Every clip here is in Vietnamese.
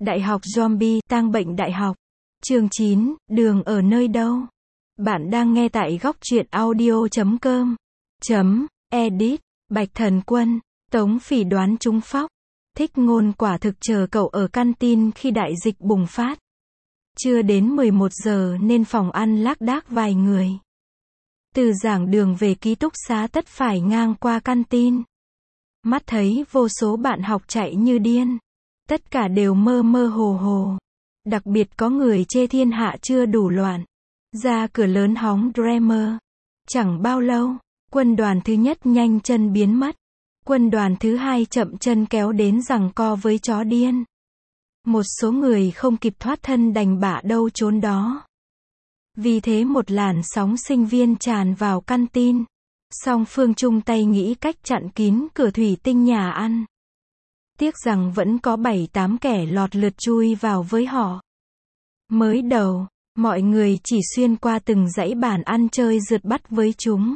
Đại học Zombie, tang bệnh đại học. Chương 9, đường ở nơi đâu? Bạn đang nghe tại góc truyện audio.com. Edit, Bạch Thần Quân, Tống Phỉ đoán trúng phóc. Thích Ngôn quả thực chờ cậu ở căn tin khi đại dịch bùng phát. Chưa đến 11 giờ nên phòng ăn lác đác vài người. Từ giảng đường về ký túc xá tất phải ngang qua căn tin. Mắt thấy vô số bạn học chạy như điên. Tất cả đều mơ mơ hồ hồ. Đặc biệt có người chê thiên hạ chưa đủ loạn. Ra cửa lớn hóng Dreamer. Chẳng bao lâu, quân đoàn thứ nhất nhanh chân biến mất. Quân đoàn thứ hai chậm chân kéo đến giằng co với chó điên. Một số người không kịp thoát thân đành bạ đâu trốn đó. Vì thế một làn sóng sinh viên tràn vào căn tin. Song phương chung tay nghĩ cách chặn kín cửa thủy tinh nhà ăn. Tiếc rằng vẫn có 7-8 kẻ lọt lượt chui vào với họ. Mới đầu, mọi người chỉ xuyên qua từng dãy bàn ăn chơi rượt bắt với chúng.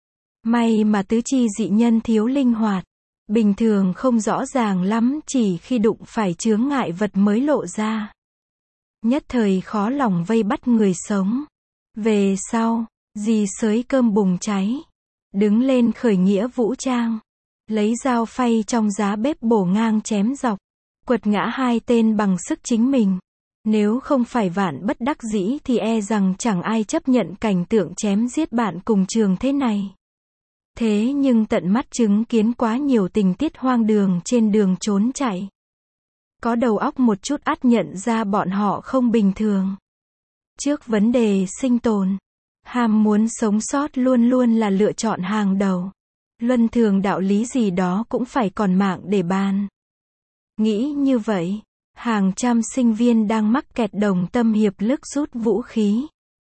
May mà tứ chi dị nhân thiếu linh hoạt. Bình thường không rõ ràng lắm, chỉ khi đụng phải chướng ngại vật mới lộ ra. Nhất thời khó lòng vây bắt người sống. Về sau, dì xới cơm bùng cháy. Đứng lên khởi nghĩa vũ trang. Lấy dao phay trong giá bếp bổ ngang chém dọc. Quật ngã hai tên bằng sức chính mình. Nếu không phải vạn bất đắc dĩ thì e rằng chẳng ai chấp nhận cảnh tượng chém giết bạn cùng trường thế này. Thế nhưng tận mắt chứng kiến quá nhiều tình tiết hoang đường trên đường trốn chạy. Có đầu óc một chút ắt nhận ra bọn họ không bình thường. Trước vấn đề sinh tồn, ham muốn sống sót luôn luôn là lựa chọn hàng đầu. Luân thường đạo lý gì đó cũng phải còn mạng để bàn. Nghĩ như vậy, hàng trăm sinh viên đang mắc kẹt đồng tâm hiệp lực rút vũ khí.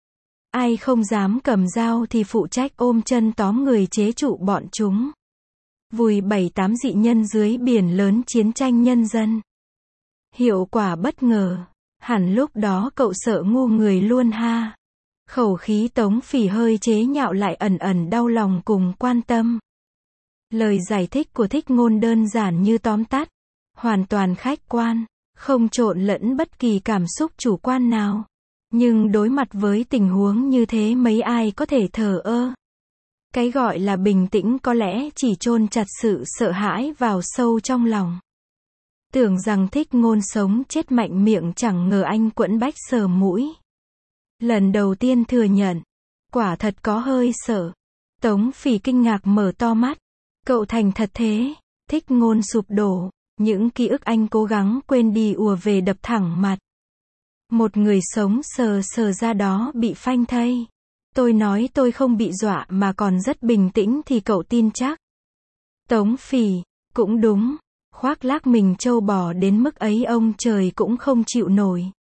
Ai không dám cầm dao thì phụ trách ôm chân tóm người chế trụ bọn chúng. Vùi 7-8 dị nhân dưới biển lớn chiến tranh nhân dân. Hiệu quả bất ngờ. Hẳn lúc đó cậu sợ ngu người luôn ha. Khẩu khí Tống Phỉ hơi chế nhạo lại ẩn ẩn đau lòng cùng quan tâm. Lời giải thích của Thích Ngôn đơn giản như tóm tắt. Hoàn toàn khách quan, không trộn lẫn bất kỳ cảm xúc chủ quan nào. Nhưng đối mặt với tình huống như thế mấy ai có thể thờ ơ. Cái gọi là bình tĩnh có lẽ chỉ chôn chặt sự sợ hãi vào sâu trong lòng. Tưởng rằng Thích Ngôn sống chết mạnh miệng, chẳng ngờ anh quẫn bách sờ mũi. Lần đầu tiên thừa nhận, quả thật có hơi sợ. Tống Phỉ kinh ngạc mở to mắt. Cậu thành thật thế? Thích Ngôn sụp đổ. Những ký ức anh cố gắng quên đi ùa về đập thẳng mặt. Một người sống sờ sờ ra đó bị phanh thây. Tôi nói tôi không bị dọa mà còn rất bình tĩnh thì cậu tin chắc. Tống Phỉ, cũng đúng. Khoác lác mình trâu bò đến mức ấy ông trời cũng không chịu nổi.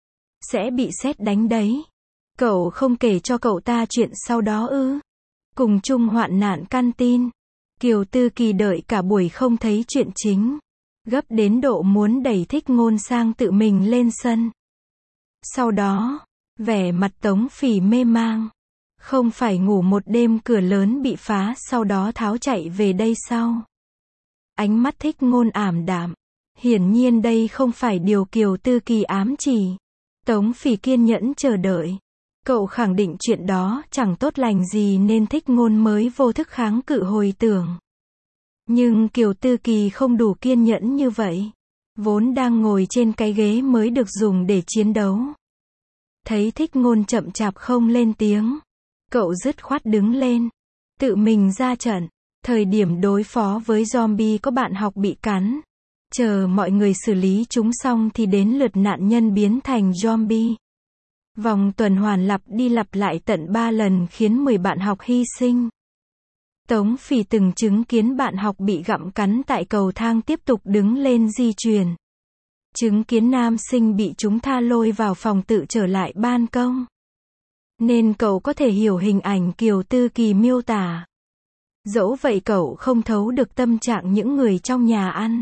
Sẽ bị sét đánh đấy. Cậu không kể cho cậu ta chuyện sau đó ư? Cùng chung hoạn nạn căn tin. Kiều Tư Kỳ đợi cả buổi không thấy chuyện chính. Gấp đến độ muốn đẩy Thích Ngôn sang tự mình lên sân. Sau đó, vẻ mặt Tống Phỉ mê mang. Không phải ngủ một đêm cửa lớn bị phá sau đó tháo chạy về đây sao? Ánh mắt Thích Ngôn ảm đạm. Hiển nhiên đây không phải điều Kiều Tư Kỳ ám chỉ. Tống Phỉ kiên nhẫn chờ đợi. Cậu khẳng định chuyện đó chẳng tốt lành gì nên Thích Ngôn mới vô thức kháng cự hồi tưởng. Nhưng Kiều Tư Kỳ không đủ kiên nhẫn như vậy. Vốn đang ngồi trên cái ghế mới được dùng để chiến đấu. Thấy Thích Ngôn chậm chạp không lên tiếng. Cậu dứt khoát đứng lên. Tự mình ra trận. Thời điểm đối phó với zombie có bạn học bị cắn. Chờ mọi người xử lý chúng xong thì đến lượt nạn nhân biến thành zombie. Vòng tuần hoàn lặp đi lặp lại tận 3 lần khiến 10 bạn học hy sinh. Tống Phỉ từng chứng kiến bạn học bị gặm cắn tại cầu thang tiếp tục đứng lên di chuyển. Chứng kiến nam sinh bị chúng tha lôi vào phòng tự trở lại ban công. Nên cậu có thể hiểu hình ảnh Kiều Tư Kỳ miêu tả. Dẫu vậy cậu không thấu được tâm trạng những người trong nhà ăn.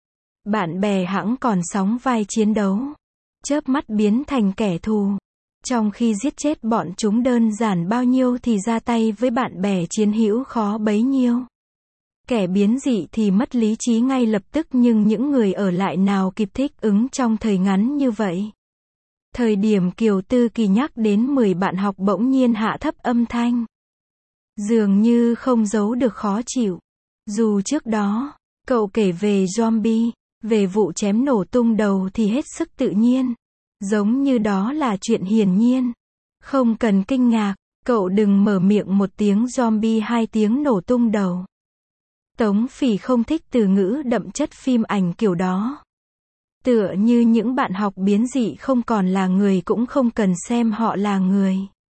Bạn bè hẵng còn sóng vai chiến đấu. Chớp mắt biến thành kẻ thù. Trong khi giết chết bọn chúng đơn giản bao nhiêu thì ra tay với bạn bè chiến hữu khó bấy nhiêu. Kẻ biến dị thì mất lý trí ngay lập tức nhưng những người ở lại nào kịp thích ứng trong thời ngắn như vậy. Thời điểm Kiều Tư Kỳ nhắc đến 10 bạn học bỗng nhiên hạ thấp âm thanh. Dường như không giấu được khó chịu. Dù trước đó, cậu kể về zombie, về vụ chém nổ tung đầu thì hết sức tự nhiên. Giống như đó là chuyện hiển nhiên. Không cần kinh ngạc, cậu đừng mở miệng một tiếng zombie 2 tiếng nổ tung đầu. Tống Phỉ không thích từ ngữ đậm chất phim ảnh kiểu đó. Tựa như những bạn học biến dị không còn là người cũng không cần xem họ là người.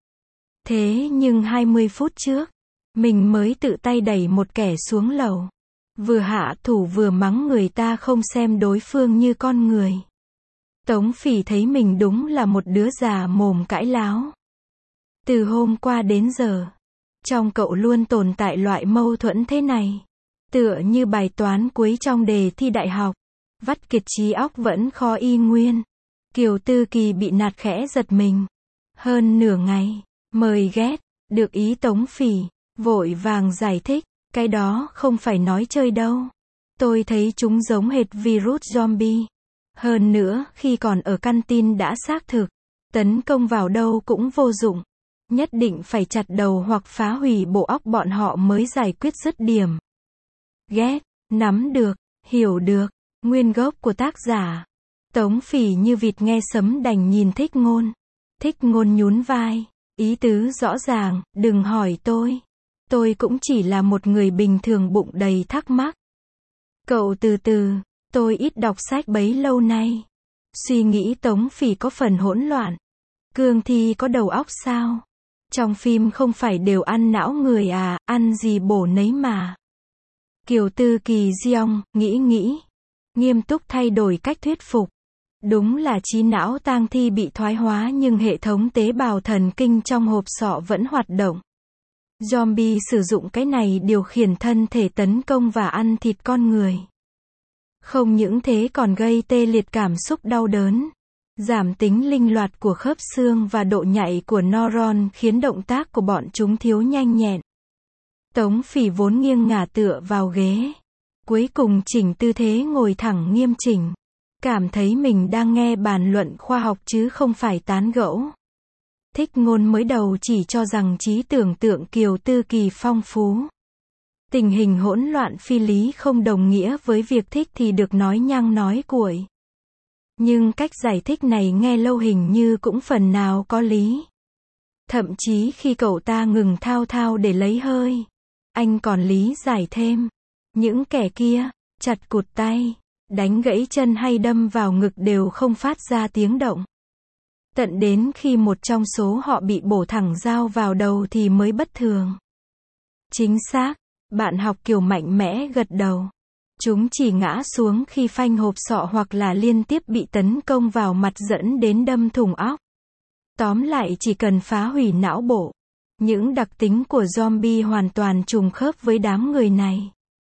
Thế nhưng 20 phút trước, mình mới tự tay đẩy một kẻ xuống lầu. Vừa hạ thủ vừa mắng người ta không xem đối phương như con người. Tống Phỉ thấy mình đúng là một đứa già mồm cãi láo. Từ hôm qua đến giờ, trong cậu luôn tồn tại loại mâu thuẫn thế này. Tựa như bài toán cuối trong đề thi đại học. Vắt kiệt trí óc vẫn khó y nguyên. Kiều Tư Kỳ bị nạt khẽ giật mình. Hơn nửa ngày, mời ghét, được ý Tống Phỉ, vội vàng giải thích, cái đó không phải nói chơi đâu. Tôi thấy chúng giống hệt virus zombie. Hơn nữa, khi còn ở căn tin đã xác thực, tấn công vào đâu cũng vô dụng. Nhất định phải chặt đầu hoặc phá hủy bộ óc bọn họ mới giải quyết dứt điểm. Ghét, nắm được, hiểu được, nguyên gốc của tác giả. Tống Phỉ như vịt nghe sấm đành nhìn Thích Ngôn. Thích Ngôn nhún vai, ý tứ rõ ràng, đừng hỏi tôi. Tôi cũng chỉ là một người bình thường bụng đầy thắc mắc. Cậu từ từ, tôi ít đọc sách bấy lâu nay. Suy nghĩ Tống Phỉ có phần hỗn loạn. Cương Thi có đầu óc sao? Trong phim không phải đều ăn não người à, ăn gì bổ nấy mà. Kiều Tư Kỳ giong, nghĩ. Nghiêm túc thay đổi cách thuyết phục. Đúng là trí não tang thi bị thoái hóa nhưng hệ thống tế bào thần kinh trong hộp sọ vẫn hoạt động. Zombie sử dụng cái này điều khiển thân thể tấn công và ăn thịt con người. Không những thế còn gây tê liệt cảm xúc đau đớn. Giảm tính linh loạt của khớp xương và độ nhạy của neuron khiến động tác của bọn chúng thiếu nhanh nhẹn. Tống Phỉ vốn nghiêng ngả tựa vào ghế. Cuối cùng chỉnh tư thế ngồi thẳng nghiêm chỉnh. Cảm thấy mình đang nghe bàn luận khoa học chứ không phải tán gẫu. Thích Ngôn mới đầu chỉ cho rằng trí tưởng tượng Kiều Tư Kỳ phong phú. Tình hình hỗn loạn phi lý không đồng nghĩa với việc thích thì được nói nhăng nói cuội. Nhưng cách giải thích này nghe lâu hình như cũng phần nào có lý. Thậm chí khi cậu ta ngừng thao thao để lấy hơi, anh còn lý giải thêm. Những kẻ kia, chặt cụt tay, đánh gãy chân hay đâm vào ngực đều không phát ra tiếng động. Tận đến khi một trong số họ bị bổ thẳng dao vào đầu thì mới bất thường. Chính xác, bạn học Kiều mạnh mẽ gật đầu. Chúng chỉ ngã xuống khi phanh hộp sọ hoặc là liên tiếp bị tấn công vào mặt dẫn đến đâm thủng óc. Tóm lại chỉ cần phá hủy não bộ. Những đặc tính của zombie hoàn toàn trùng khớp với đám người này.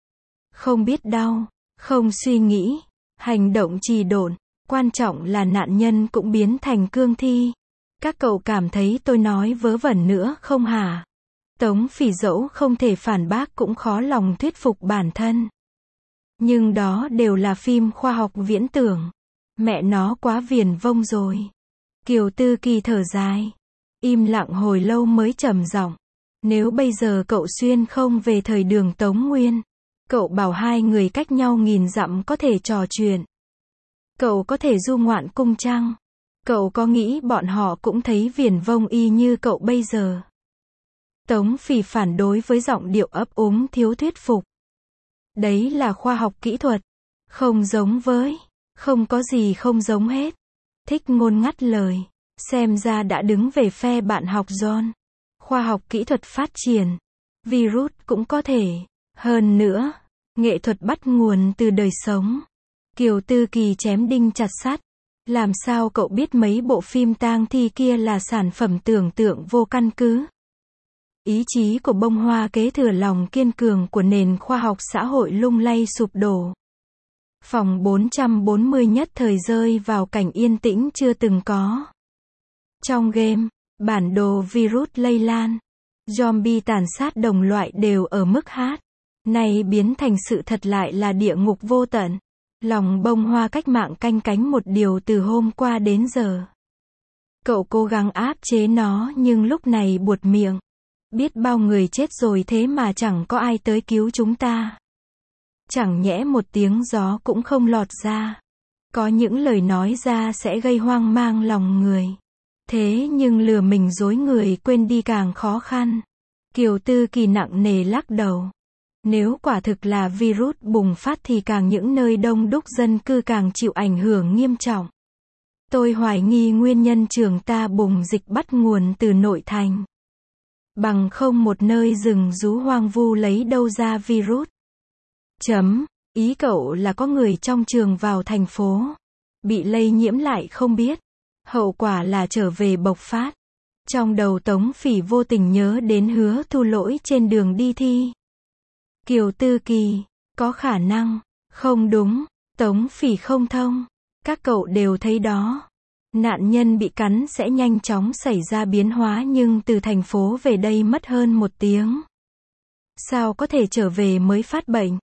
Không biết đau, không suy nghĩ, hành động trì độn, quan trọng là nạn nhân cũng biến thành cương thi. Các cậu cảm thấy tôi nói vớ vẩn nữa không hả? Tống Phỉ dẫu không thể phản bác cũng khó lòng thuyết phục bản thân. Nhưng đó đều là phim khoa học viễn tưởng. Mẹ nó quá viển vông rồi. Kiều Tư Kỳ thở dài. Im lặng hồi lâu mới trầm giọng. Nếu bây giờ cậu xuyên không về thời Đường Tống Nguyên, cậu bảo hai người cách nhau 1000 dặm có thể trò chuyện. Cậu có thể du ngoạn cung trăng. Cậu có nghĩ bọn họ cũng thấy viển vông y như cậu bây giờ? Tống Phỉ phản đối với giọng điệu ấp úng thiếu thuyết phục. Đấy là khoa học kỹ thuật. Không giống với. Không có gì không giống hết. Thích Ngôn ngắt lời. Xem ra đã đứng về phe bạn học John. Khoa học kỹ thuật phát triển. Virus cũng có thể. Hơn nữa, nghệ thuật bắt nguồn từ đời sống. Kiều Tư Kỳ chém đinh chặt sắt. Làm sao cậu biết mấy bộ phim tang thi kia là sản phẩm tưởng tượng vô căn cứ? Ý chí của bông hoa kế thừa lòng kiên cường của nền khoa học xã hội lung lay sụp đổ. Phòng 440 nhất thời rơi vào cảnh yên tĩnh chưa từng có. Trong game, bản đồ virus lây lan, zombie tàn sát đồng loại đều ở mức H. Nay biến thành sự thật lại là địa ngục vô tận. Lòng bông hoa cách mạng canh cánh một điều từ hôm qua đến giờ. Cậu cố gắng áp chế nó nhưng lúc này buột miệng. Biết bao người chết rồi thế mà chẳng có ai tới cứu chúng ta. Chẳng nhẽ một tiếng gió cũng không lọt ra. Có những lời nói ra sẽ gây hoang mang lòng người. Thế nhưng lừa mình dối người quên đi càng khó khăn. Kiều Tư Kỳ nặng nề lắc đầu. Nếu quả thực là virus bùng phát thì càng những nơi đông đúc dân cư càng chịu ảnh hưởng nghiêm trọng. Tôi hoài nghi nguyên nhân trường ta bùng dịch bắt nguồn từ nội thành. Bằng không một nơi rừng rú hoang vu lấy đâu ra virus. Ý cậu là có người trong trường vào thành phố. Bị lây nhiễm lại không biết. Hậu quả là trở về bộc phát. Trong đầu Tống Phỉ vô tình nhớ đến Hứa Thu Lỗi trên đường đi thi. Kiều Tư Kỳ, có khả năng. Không đúng, Tống Phỉ không thông. Các cậu đều thấy đó. Nạn nhân bị cắn sẽ nhanh chóng xảy ra biến hóa nhưng từ thành phố về đây mất hơn 1 tiếng. Sao có thể trở về mới phát bệnh?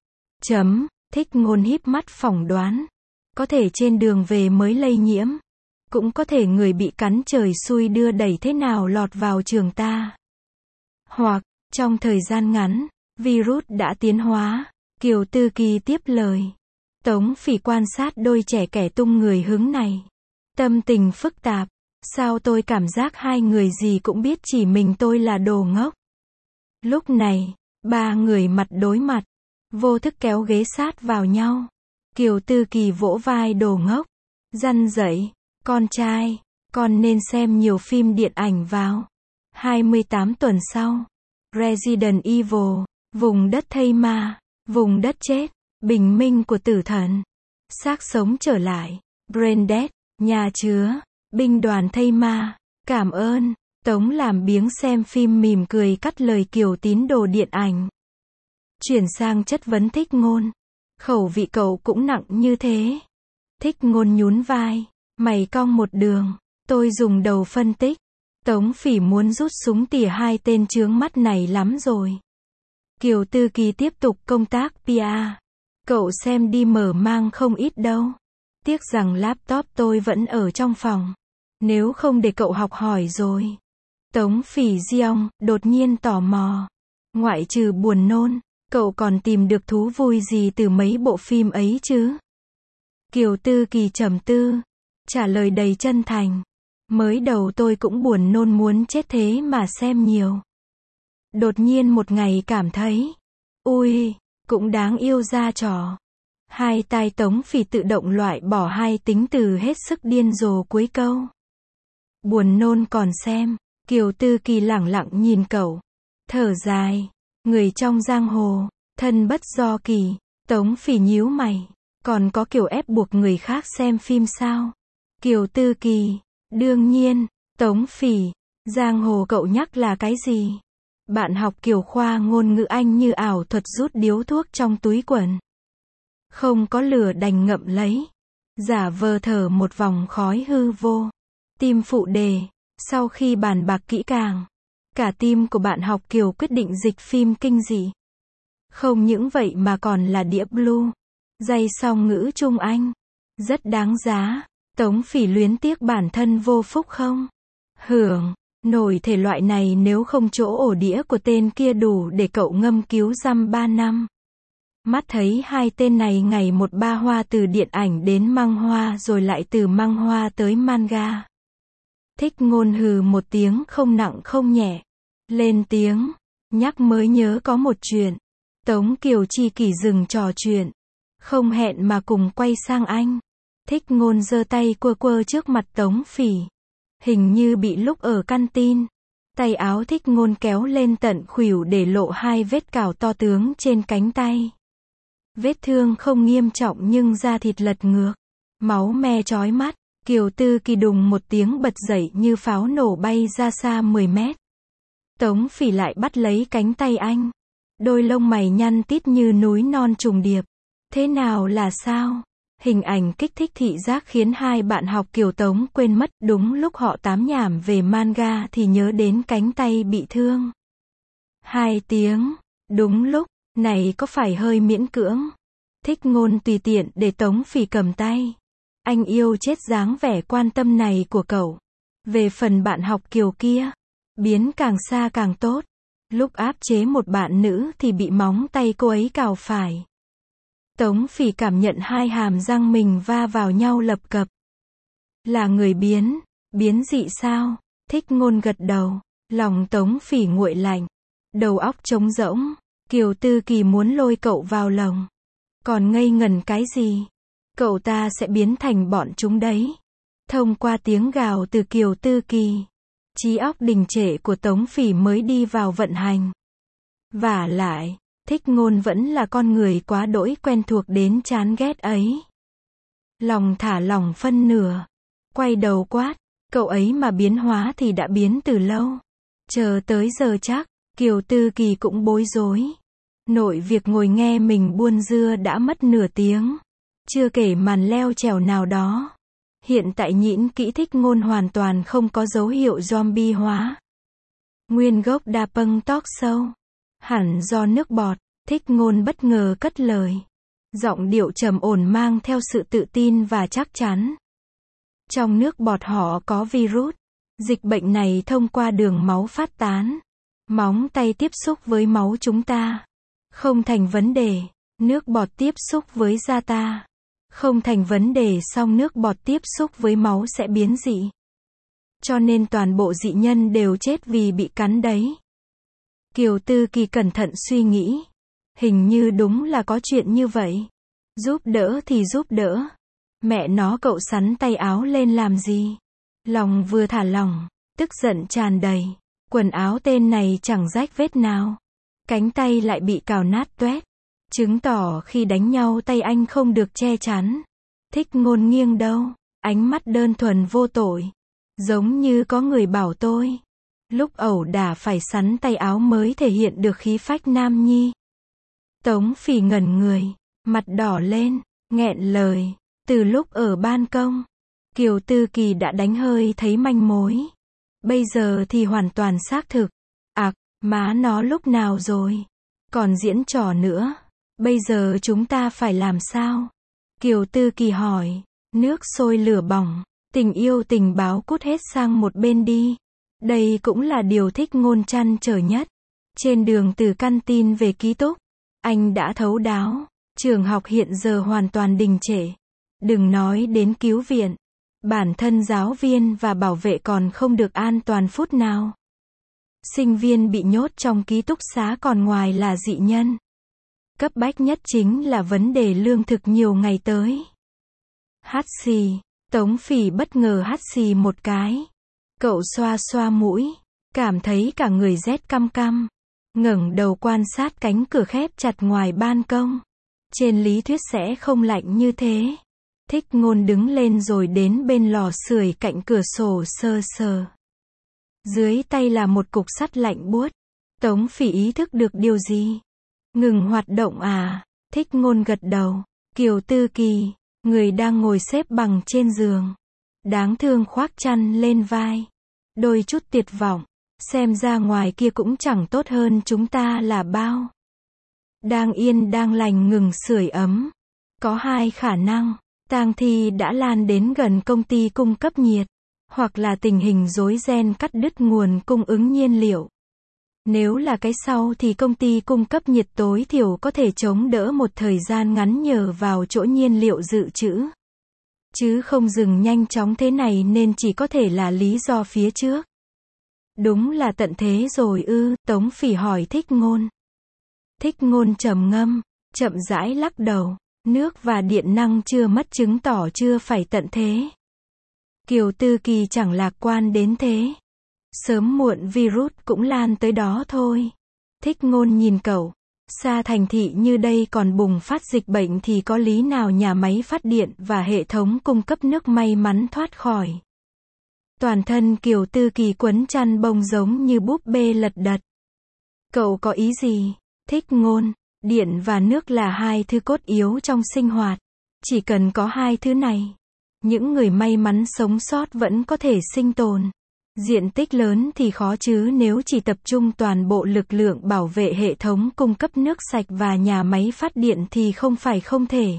Thích Ngôn híp mắt phỏng đoán. Có thể trên đường về mới lây nhiễm. Cũng có thể người bị cắn trời xui đưa đẩy thế nào lọt vào trường ta. Hoặc, trong thời gian ngắn, virus đã tiến hóa. Kiều Tư Kỳ tiếp lời. Tống Phỉ quan sát đôi trẻ kẻ tung người hứng này. Tâm tình phức tạp. Sao tôi cảm giác hai người gì cũng biết chỉ mình tôi là đồ ngốc. Lúc này, ba người mặt đối mặt. Vô thức kéo ghế sát vào nhau. Kiều Tư Kỳ vỗ vai đồ ngốc. Răn dạy. Con trai, con nên xem nhiều phim điện ảnh vào. 28 tuần sau. Resident Evil. Vùng đất thây ma. Vùng đất chết. Bình minh của tử thần. Xác sống trở lại. Brain Dead. Nhà chứa. Binh đoàn thây ma. Cảm ơn. Tống làm biếng xem phim mỉm cười cắt lời Kiều tín đồ điện ảnh. Chuyển sang chất vấn Thích Ngôn. Khẩu vị cậu cũng nặng như thế. Thích Ngôn nhún vai. Mày cong một đường. Tôi dùng đầu phân tích. Tống Phỉ muốn rút súng tỉa hai tên chướng mắt này lắm rồi. Kiều Tư Kỳ tiếp tục công tác PR. Cậu xem đi mở mang không ít đâu. Tiếc rằng laptop tôi vẫn ở trong phòng. Nếu không để cậu học hỏi rồi. Tống Phỉ giong, đột nhiên tò mò. Ngoại trừ buồn nôn, cậu còn tìm được thú vui gì từ mấy bộ phim ấy chứ? Kiều Tư Kỳ trầm tư. Trả lời đầy chân thành. Mới đầu tôi cũng buồn nôn muốn chết thế mà xem nhiều. Đột nhiên một ngày cảm thấy. Ui, cũng đáng yêu ra trò. Hai tai Tống Phỉ tự động loại bỏ hai tính từ hết sức điên rồ cuối câu. Buồn nôn còn xem. Kiều Tư Kỳ lẳng lặng nhìn cậu. Thở dài. Người trong giang hồ. Thân bất do kỳ. Tống Phỉ nhíu mày. Còn có kiểu ép buộc người khác xem phim sao? Kiều Tư Kỳ. Đương nhiên. Tống Phỉ. Giang hồ cậu nhắc là cái gì? Bạn học Kiều khoa ngôn ngữ Anh như ảo thuật rút điếu thuốc trong túi quần. Không có lửa đành ngậm lấy. Giả vờ thở một vòng khói hư vô. Tim phụ đề. Sau khi bàn bạc kỹ càng. Cả team của bạn học Kiều quyết định dịch phim kinh dị. Không những vậy mà còn là đĩa blue. Dây song ngữ Trung Anh. Rất đáng giá. Tống Phỉ luyến tiếc bản thân vô phúc không? Hưởng. Nổi thể loại này nếu không chỗ ổ đĩa của tên kia đủ để cậu ngâm cứu răm 3 năm. Mắt thấy hai tên này ngày một ba hoa từ điện ảnh đến măng hoa rồi lại từ măng hoa tới manga. Thích Ngôn hừ một tiếng không nặng không nhẹ. Lên tiếng. Nhắc mới nhớ có một chuyện. Tống Kiều Chi Kỷ dừng trò chuyện. Không hẹn mà cùng quay sang anh. Thích Ngôn giơ tay quơ quơ trước mặt Tống Phỉ. Hình như bị lúc ở căn tin. Tay áo Thích Ngôn kéo lên tận khuỷu để lộ hai vết cào to tướng trên cánh tay. Vết thương không nghiêm trọng nhưng da thịt lật ngược. Máu me chói mắt. Kiều Tư Kỳ đùng một tiếng bật dậy như pháo nổ bay ra xa 10 mét. Tống Phỉ lại bắt lấy cánh tay anh. Đôi lông mày nhăn tít như núi non trùng điệp. Thế nào là sao? Hình ảnh kích thích thị giác khiến hai bạn học Kiều Tống quên mất. Đúng lúc họ tám nhảm về manga thì nhớ đến cánh tay bị thương. 2 tiếng. Đúng lúc. Này có phải hơi miễn cưỡng? Thích Ngôn tùy tiện để Tống Phỉ cầm tay. Anh yêu chết dáng vẻ quan tâm này của cậu. Về phần bạn học Kiều kia, biến càng xa càng tốt. Lúc áp chế một bạn nữ thì bị móng tay cô ấy cào phải. Tống Phỉ cảm nhận hai hàm răng mình va vào nhau lập cập. Là người biến dị sao? Thích Ngôn gật đầu. Lòng Tống Phỉ nguội lạnh. Đầu óc trống rỗng. Kiều Tư Kỳ muốn lôi cậu vào lòng. Còn ngây ngần cái gì? Cậu ta sẽ biến thành bọn chúng đấy. Thông qua tiếng gào từ Kiều Tư Kỳ, trí óc đình trệ của Tống Phỉ mới đi vào vận hành. Vả lại, Thích Ngôn vẫn là con người quá đỗi quen thuộc đến chán ghét ấy. Lòng thả lỏng phân nửa. Quay đầu quát, cậu ấy mà biến hóa thì đã biến từ lâu. Chờ tới giờ chắc, Kiều Tư Kỳ cũng bối rối. Nội việc ngồi nghe mình buôn dưa đã mất nửa tiếng. Chưa kể màn leo trèo nào đó. Hiện tại nhịn kỹ Thích Ngôn hoàn toàn không có dấu hiệu zombie hóa. Nguyên gốc đa pâng talk show. Hẳn do nước bọt, Thích Ngôn bất ngờ cất lời. Giọng điệu trầm ổn mang theo sự tự tin và chắc chắn. Trong nước bọt họ có virus. Dịch bệnh này thông qua đường máu phát tán. Móng tay tiếp xúc với máu chúng ta. Không thành vấn đề. Nước bọt tiếp xúc với da ta. Không thành vấn đề, song nước bọt tiếp xúc với máu sẽ biến dị. Cho nên toàn bộ dị nhân đều chết vì bị cắn đấy. Kiều Tư Kỳ cẩn thận suy nghĩ. Hình như đúng là có chuyện như vậy. Giúp đỡ thì giúp đỡ. Mẹ nó, cậu sắn tay áo lên làm gì? Lòng vừa thả lỏng, tức giận tràn đầy. Quần áo tên này chẳng rách vết nào. Cánh tay lại bị cào nát toét. Chứng tỏ khi đánh nhau tay anh không được che chắn. Thích Ngôn nghiêng đầu, ánh mắt đơn thuần vô tội. Giống như có người bảo tôi. Lúc ẩu đả phải sắn tay áo mới thể hiện được khí phách nam nhi. Tống Phỉ ngẩn người, mặt đỏ lên, nghẹn lời. Từ lúc ở ban công, Kiều Tư Kỳ đã đánh hơi thấy manh mối. Bây giờ thì hoàn toàn xác thực. Má nó lúc nào rồi? Còn diễn trò nữa. Bây giờ chúng ta phải làm sao? Kiều Tư Kỳ hỏi. Nước sôi lửa bỏng. Tình yêu tình báo cút hết sang một bên đi. Đây cũng là điều Thích Ngôn trăn trở nhất. Trên đường từ căn tin về ký túc, anh đã thấu đáo. Trường học hiện giờ hoàn toàn đình trệ. Đừng nói đến cứu viện. Bản thân giáo viên và bảo vệ còn không được an toàn phút nào. Sinh viên bị nhốt trong ký túc xá, còn ngoài là dị nhân. Cấp bách nhất chính là vấn đề lương thực nhiều ngày tới. Hắt xì. Tống Phỉ bất ngờ hắt xì một cái. Cậu xoa xoa mũi, cảm thấy cả người rét căm căm. Ngẩng đầu quan sát cánh cửa khép chặt ngoài ban công. Trên lý thuyết sẽ không lạnh như thế. Thích Ngôn đứng lên rồi đến bên lò sưởi cạnh cửa sổ sờ sờ. Dưới tay là một cục sắt lạnh buốt. Tống Phỉ ý thức được điều gì? Ngừng hoạt động à? Thích Ngôn gật đầu. Kiều Tư Kỳ, người đang ngồi xếp bằng trên giường. Đáng thương khoác chăn lên vai. Đôi chút tuyệt vọng. Xem ra ngoài kia cũng chẳng tốt hơn chúng ta là bao. Đang yên đang lành ngừng sưởi ấm. Có hai khả năng. Tang thi đã lan đến gần công ty cung cấp nhiệt. Hoặc là tình hình rối ren cắt đứt nguồn cung ứng nhiên liệu. Nếu là cái sau thì công ty cung cấp nhiệt tối thiểu có thể chống đỡ một thời gian ngắn nhờ vào chỗ nhiên liệu dự trữ. Chứ không dừng nhanh chóng thế này nên chỉ có thể là lý do phía trước. Đúng là tận thế rồi ư? Tống Phỉ hỏi Thích Ngôn. Thích Ngôn trầm ngâm, chậm rãi lắc đầu. Nước và điện năng chưa mất chứng tỏ chưa phải tận thế. Kiều Tư Kỳ chẳng lạc quan đến thế. Sớm muộn virus cũng lan tới đó thôi. Thích Ngôn nhìn cậu. Xa thành thị như đây còn bùng phát dịch bệnh thì có lý nào nhà máy phát điện và hệ thống cung cấp nước may mắn thoát khỏi. Toàn thân Kiều Tư Kỳ quấn chăn bông giống như búp bê lật đật. Cậu có ý gì? Thích Ngôn. Điện và nước là hai thứ cốt yếu trong sinh hoạt. Chỉ cần có hai thứ này, những người may mắn sống sót vẫn có thể sinh tồn. Diện tích lớn thì khó chứ, nếu chỉ tập trung toàn bộ lực lượng bảo vệ hệ thống cung cấp nước sạch và nhà máy phát điện thì không phải không thể.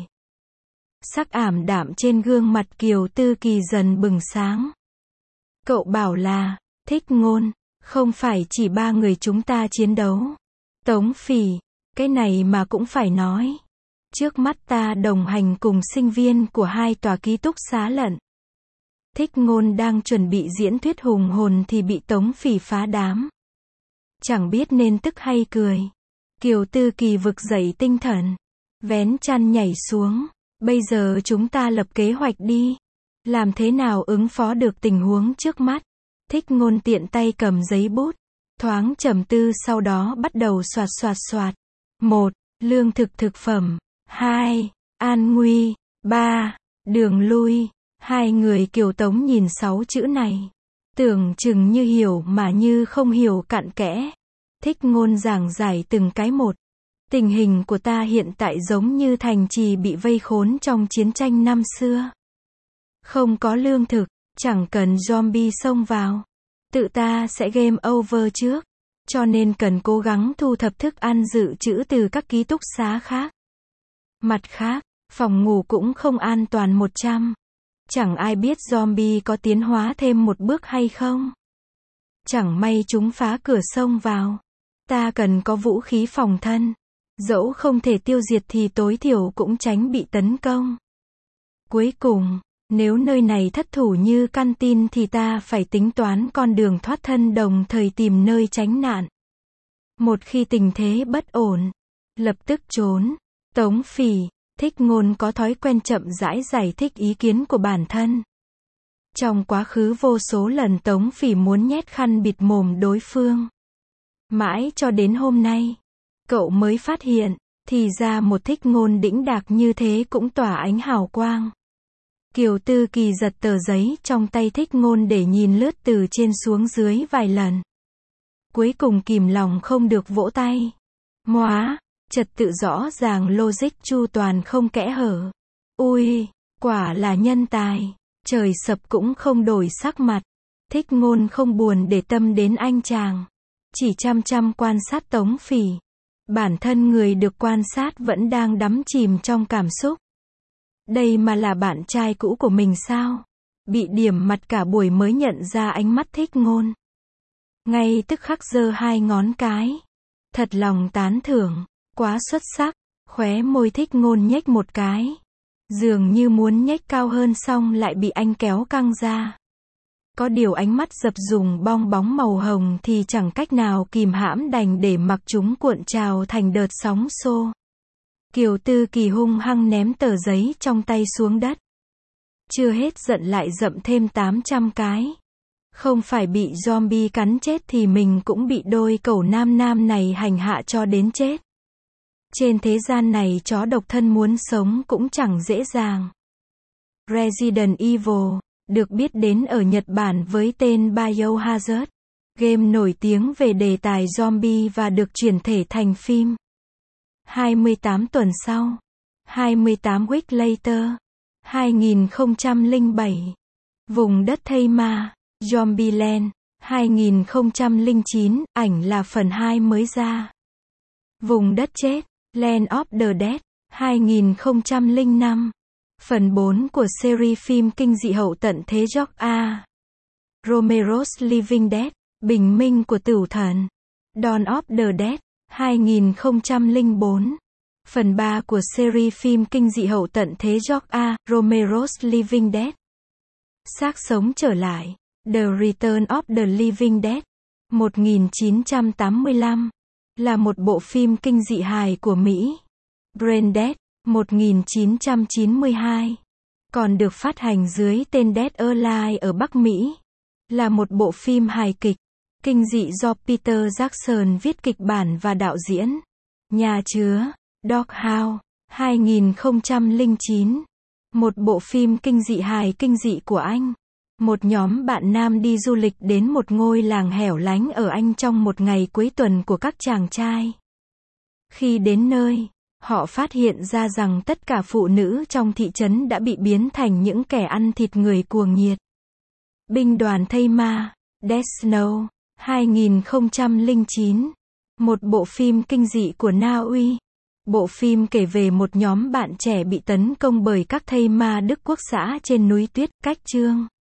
Sắc ảm đạm trên gương mặt Kiều Tư Kỳ dần bừng sáng. Cậu bảo là, Thích Ngôn, không phải chỉ ba người chúng ta chiến đấu. Tống Phỉ, cái này mà cũng phải nói. Trước mắt ta đồng hành cùng sinh viên của 2 tòa ký túc xá lận. Thích Ngôn đang chuẩn bị diễn thuyết hùng hồn thì bị Tống Phỉ phá đám. Chẳng biết nên tức hay cười. Kiều Tư Kỳ vực dậy tinh thần. Vén chăn nhảy xuống. Bây giờ chúng ta lập kế hoạch đi. Làm thế nào ứng phó được tình huống trước mắt. Thích Ngôn tiện tay cầm giấy bút. Thoáng trầm tư sau đó bắt đầu soạt soạt soạt. 1. Lương thực thực phẩm. 2. An nguy. 3. Đường lui. Hai người Kiều Tống nhìn 6 chữ này. Tưởng chừng như hiểu mà như không hiểu cặn kẽ. Thích Ngôn giảng giải từng cái một. Tình hình của ta hiện tại giống như thành trì bị vây khốn trong chiến tranh năm xưa. Không có lương thực, chẳng cần zombie xông vào. Tự ta sẽ game over trước. Cho nên cần cố gắng thu thập thức ăn dự trữ từ các ký túc xá khác. Mặt khác, phòng ngủ cũng không an toàn 100. Chẳng ai biết zombie có tiến hóa thêm một bước hay không. Chẳng may chúng phá cửa xông vào. Ta cần có vũ khí phòng thân. Dẫu không thể tiêu diệt thì tối thiểu cũng tránh bị tấn công. Cuối cùng, nếu nơi này thất thủ như căn tin thì ta phải tính toán con đường thoát thân đồng thời tìm nơi tránh nạn. Một khi tình thế bất ổn, lập tức trốn. Tống Phỉ, Thích Ngôn có thói quen chậm rãi giải thích ý kiến của bản thân. Trong quá khứ vô số lần Tống Phỉ muốn nhét khăn bịt mồm đối phương. Mãi cho đến hôm nay, cậu mới phát hiện, thì ra một Thích Ngôn đĩnh đạc như thế cũng tỏa ánh hào quang. Kiều Tư Kỳ giật tờ giấy trong tay Thích Ngôn để nhìn lướt từ trên xuống dưới vài lần. Cuối cùng kìm lòng không được vỗ tay. Móa, trật tự rõ ràng, logic chu toàn không kẽ hở. Ui, quả là nhân tài. Trời sập cũng không đổi sắc mặt. Thích Ngôn không buồn để tâm đến anh chàng. Chỉ chăm chăm quan sát Tống Phỉ. Bản thân người được quan sát vẫn đang đắm chìm trong cảm xúc. Đây mà là bạn trai cũ của mình sao? Bị điểm mặt cả buổi mới nhận ra ánh mắt Thích Ngôn. Ngay tức khắc giơ 2 ngón cái. Thật lòng tán thưởng, quá xuất sắc. Khóe môi Thích Ngôn nhếch một cái. Dường như muốn nhếch cao hơn xong lại bị anh kéo căng ra. Có điều ánh mắt dập dùng bong bóng màu hồng thì chẳng cách nào kìm hãm, đành để mặc chúng cuộn trào thành đợt sóng xô. Kiều Tư Kỳ hung hăng ném tờ giấy trong tay xuống đất. Chưa hết giận lại dậm thêm 800 cái. Không phải bị zombie cắn chết thì mình cũng bị đôi cẩu nam nam này hành hạ cho đến chết. Trên thế gian này chó độc thân muốn sống cũng chẳng dễ dàng. Resident Evil, được biết đến ở Nhật Bản với tên Biohazard, game nổi tiếng về đề tài zombie và được chuyển thể thành phim. 28 tuần sau, 28 week later, 2007, vùng đất thây ma, Zombieland, 2009, ảnh là phần 2 mới ra. Vùng đất chết, Land of the Dead, 2005, phần 4 của series phim kinh dị hậu tận thế George A. Romero's Living Dead, bình minh của tử thần, Dawn of the Dead, 2004, phần 3 của series phim kinh dị hậu tận thế George A. Romero's Living Dead. Xác sống trở lại, The Return of the Living Dead, 1985, là một bộ phim kinh dị hài của Mỹ. Brain Dead, 1992, còn được phát hành dưới tên Dead Alive ở Bắc Mỹ, là một bộ phim hài kịch, kinh dị do Peter Jackson viết kịch bản và đạo diễn. Nhà chứa, Doghouse, 2009, một bộ phim kinh dị hài kinh dị của Anh. Một nhóm bạn nam đi du lịch đến một ngôi làng hẻo lánh ở Anh trong một ngày cuối tuần của các chàng trai. Khi đến nơi, họ phát hiện ra rằng tất cả phụ nữ trong thị trấn đã bị biến thành những kẻ ăn thịt người cuồng nhiệt. Binh đoàn thây ma, Death Snow, 2009. Một bộ phim kinh dị của Na Uy. Bộ phim kể về một nhóm bạn trẻ bị tấn công bởi các thây ma Đức Quốc xã trên núi tuyết. Cách chương